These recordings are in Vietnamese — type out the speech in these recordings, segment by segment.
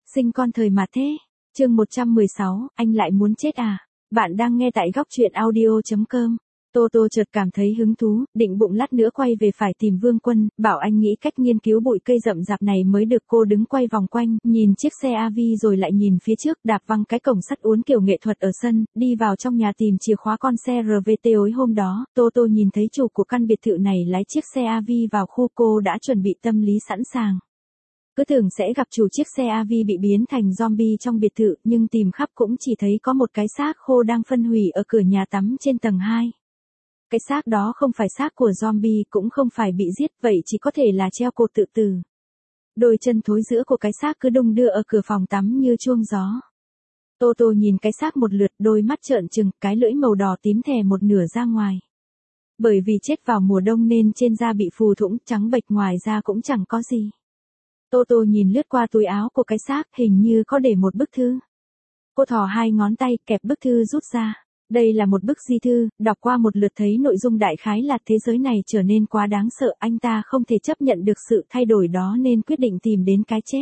Sinh con thời mà thế. Chương 116, anh lại muốn chết à? Bạn đang nghe tại góc truyện audio.com. Tô chợt cảm thấy hứng thú, định bụng lát nữa quay về phải tìm Vương Quân, bảo anh nghĩ cách nghiên cứu bụi cây rậm rạp này mới được. Cô đứng quay vòng quanh, nhìn chiếc xe AV rồi lại nhìn phía trước, đạp văng cái cổng sắt uốn kiểu nghệ thuật ở sân, đi vào trong nhà tìm chìa khóa con xe RVT tối hôm đó. Tô nhìn thấy chủ của căn biệt thự này lái chiếc xe AV vào khu, cô đã chuẩn bị tâm lý sẵn sàng. Cứ tưởng sẽ gặp chủ chiếc xe AV bị biến thành zombie trong biệt thự, nhưng tìm khắp cũng chỉ thấy có một cái xác khô đang phân hủy ở cửa nhà tắm trên tầng 2. Cái xác đó không phải xác của zombie, cũng không phải bị giết, vậy chỉ có thể là treo cổ tự tử. Đôi chân thối rữa của cái xác cứ đung đưa ở cửa phòng tắm như chuông gió. Tô nhìn cái xác một lượt, đôi mắt trợn trừng, cái lưỡi màu đỏ tím thè một nửa ra ngoài. Bởi vì chết vào mùa đông nên trên da bị phù thủng, trắng bệch, ngoài da cũng chẳng có gì. Tô nhìn lướt qua túi áo của cái xác, hình như có để một bức thư. Cô thò hai ngón tay, kẹp bức thư rút ra. Đây là một bức di thư, đọc qua một lượt thấy nội dung đại khái là thế giới này trở nên quá đáng sợ, anh ta không thể chấp nhận được sự thay đổi đó nên quyết định tìm đến cái chết.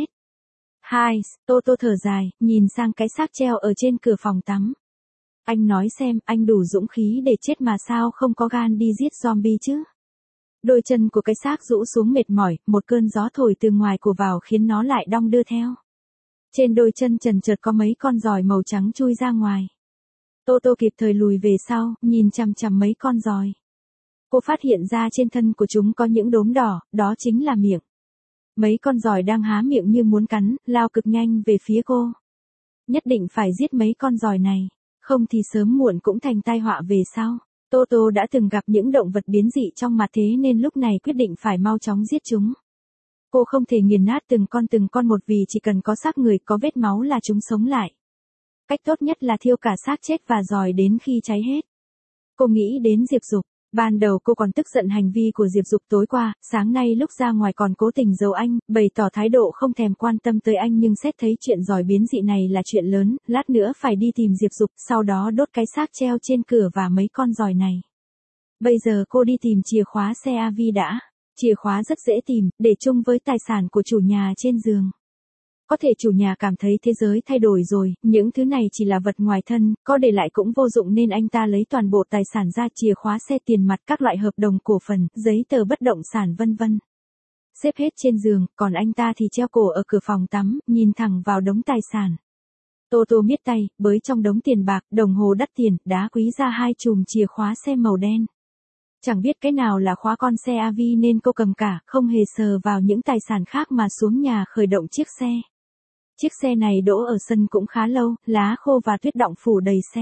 Tô thở dài, nhìn sang cái xác treo ở trên cửa phòng tắm. Anh nói xem, anh đủ dũng khí để chết mà sao không có gan đi giết zombie chứ? Đôi chân của cái xác rũ xuống mệt mỏi, một cơn gió thổi từ ngoài cổ vào khiến nó lại đong đưa theo. Trên đôi chân trần chợt có mấy con giòi màu trắng chui ra ngoài. Tô kịp thời lùi về sau, nhìn chằm chằm mấy con giòi. Cô phát hiện ra trên thân của chúng có những đốm đỏ, đó chính là miệng. Mấy con giòi đang há miệng như muốn cắn, lao cực nhanh về phía cô. Nhất định phải giết mấy con giòi này, không thì sớm muộn cũng thành tai họa về sau. Tô đã từng gặp những động vật biến dị trong mặt thế nên lúc này quyết định phải mau chóng giết chúng. Cô không thể nghiền nát từng con một vì chỉ cần có xác người, có vết máu là chúng sống lại. Cách tốt nhất là thiêu cả xác chết và giòi đến khi cháy hết. Cô nghĩ đến Diệp Dục. Ban đầu cô còn tức giận hành vi của Diệp Dục tối qua, sáng nay lúc ra ngoài còn cố tình giấu anh, bày tỏ thái độ không thèm quan tâm tới anh, nhưng xét thấy chuyện giòi biến dị này là chuyện lớn, lát nữa phải đi tìm Diệp Dục, sau đó đốt cái xác treo trên cửa và mấy con giòi này. Bây giờ cô đi tìm chìa khóa xe AV đã. Chìa khóa rất dễ tìm, để chung với tài sản của chủ nhà trên giường. Có thể chủ nhà cảm thấy thế giới thay đổi rồi, những thứ này chỉ là vật ngoài thân, có để lại cũng vô dụng nên anh ta lấy toàn bộ tài sản ra, chìa khóa xe, tiền mặt, các loại hợp đồng cổ phần, giấy tờ bất động sản vân vân. Xếp hết trên giường, còn anh ta thì treo cổ ở cửa phòng tắm, nhìn thẳng vào đống tài sản. Tô miết tay, bới trong đống tiền bạc, đồng hồ đắt tiền, đá quý ra 2 chùm chìa khóa xe màu đen. Chẳng biết cái nào là khóa con xe AV nên cô cầm cả, không hề sờ vào những tài sản khác mà xuống nhà khởi động chiếc xe. Chiếc xe này đỗ ở sân cũng khá lâu, lá khô và tuyết đọng phủ đầy xe.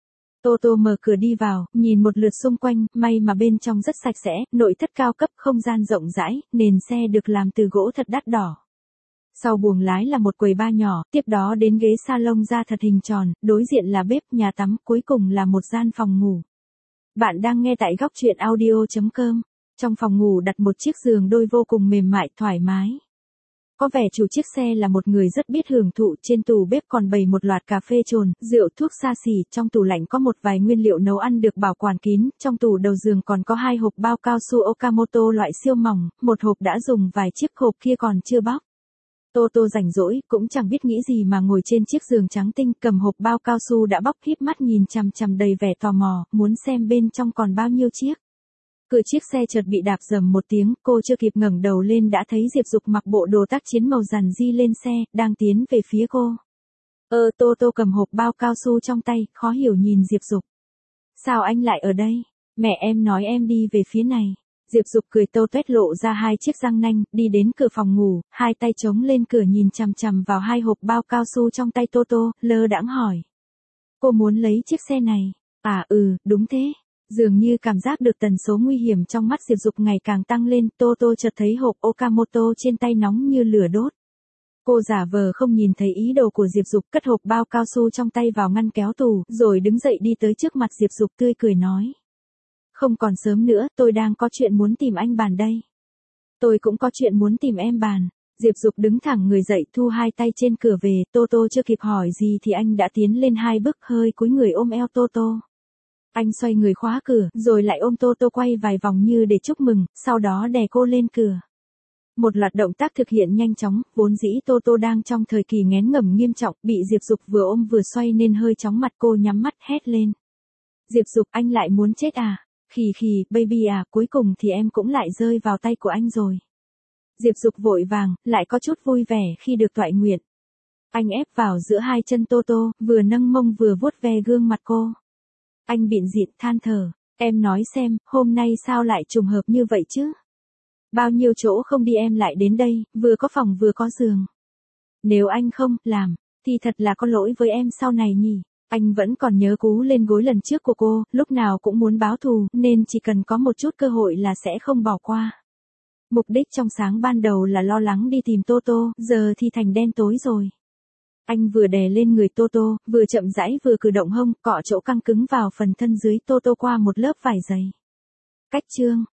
Tô mở cửa đi vào, nhìn một lượt xung quanh, may mà bên trong rất sạch sẽ, nội thất cao cấp, không gian rộng rãi, nền xe được làm từ gỗ thật đắt đỏ. Sau buồng lái là một quầy bar nhỏ, tiếp đó đến ghế salon da thật hình tròn, đối diện là bếp, nhà tắm, cuối cùng là một gian phòng ngủ. Bạn đang nghe tại góc truyện audio.com. Trong phòng ngủ đặt một chiếc giường đôi vô cùng mềm mại, thoải mái. Có vẻ chủ chiếc xe là một người rất biết hưởng thụ, trên tủ bếp còn bày một loạt cà phê trồn, rượu thuốc xa xỉ, trong tủ lạnh có một vài nguyên liệu nấu ăn được bảo quản kín, trong tủ đầu giường còn có 2 hộp bao cao su Okamoto loại siêu mỏng, một hộp đã dùng vài chiếc, hộp kia còn chưa bóc. Tô rảnh rỗi, cũng chẳng biết nghĩ gì mà ngồi trên chiếc giường trắng tinh, cầm hộp bao cao su đã bóc, híp mắt nhìn chằm chằm đầy vẻ tò mò, muốn xem bên trong còn bao nhiêu chiếc. Cửa chiếc xe chợt bị đạp rầm một tiếng, cô chưa kịp ngẩng đầu lên đã thấy Diệp Dục mặc bộ đồ tác chiến màu rằn ri lên xe, đang tiến về phía cô. Tô cầm hộp bao cao su trong tay, khó hiểu nhìn Diệp Dục. Sao anh lại ở đây? Mẹ em nói em đi về phía này. Diệp Dục cười toét lộ ra 2 chiếc răng nanh, đi đến cửa phòng ngủ, 2 tay chống lên cửa nhìn chằm chằm vào 2 hộp bao cao su trong tay Tô, lơ đãng hỏi. Cô muốn lấy chiếc xe này? À đúng thế. Dường như cảm giác được tần số nguy hiểm trong mắt Diệp Dục ngày càng tăng lên, Tô chợt thấy hộp Okamoto trên tay nóng như lửa đốt. Cô giả vờ không nhìn thấy ý đồ của Diệp Dục, cất hộp bao cao su trong tay vào ngăn kéo tủ, rồi đứng dậy đi tới trước mặt Diệp Dục, tươi cười nói. Không còn sớm nữa, tôi đang có chuyện muốn tìm anh bàn đây. Tôi cũng có chuyện muốn tìm em bàn. Diệp Dục đứng thẳng người dậy, thu 2 tay trên cửa về, Tô chưa kịp hỏi gì thì anh đã tiến lên 2 bước, hơi cúi người ôm eo Tô. Anh xoay người khóa cửa, rồi lại ôm Tô quay vài vòng như để chúc mừng, sau đó đè cô lên cửa. Một loạt động tác thực hiện nhanh chóng, vốn dĩ Tô Tô đang trong thời kỳ nghén ngầm nghiêm trọng, bị Diệp Dục vừa ôm vừa xoay nên hơi chóng mặt, cô nhắm mắt hét lên. Diệp Dục, anh lại muốn chết à? Khì khì, baby à, cuối cùng thì em cũng lại rơi vào tay của anh rồi. Diệp Dục vội vàng, lại có chút vui vẻ khi được toại nguyện. Anh ép vào giữa hai chân Tô Tô, vừa nâng mông vừa vuốt ve gương mặt cô. Anh bịn dịn than thở, em nói xem, hôm nay sao lại trùng hợp như vậy chứ? Bao nhiêu chỗ không đi em lại đến đây, vừa có phòng vừa có giường. Nếu anh không làm, thì thật là có lỗi với em sau này nhỉ. Anh vẫn còn nhớ cú lên gối lần trước của cô, lúc nào cũng muốn báo thù, nên chỉ cần có một chút cơ hội là sẽ không bỏ qua. Mục đích trong sáng ban đầu là lo lắng đi tìm Tô Tô, giờ thì thành đen tối rồi. Anh vừa đè lên người Tô Tô, vừa chậm rãi vừa cử động hông, cọ chỗ căng cứng vào phần thân dưới Tô Tô qua một lớp vải dày. Cách chương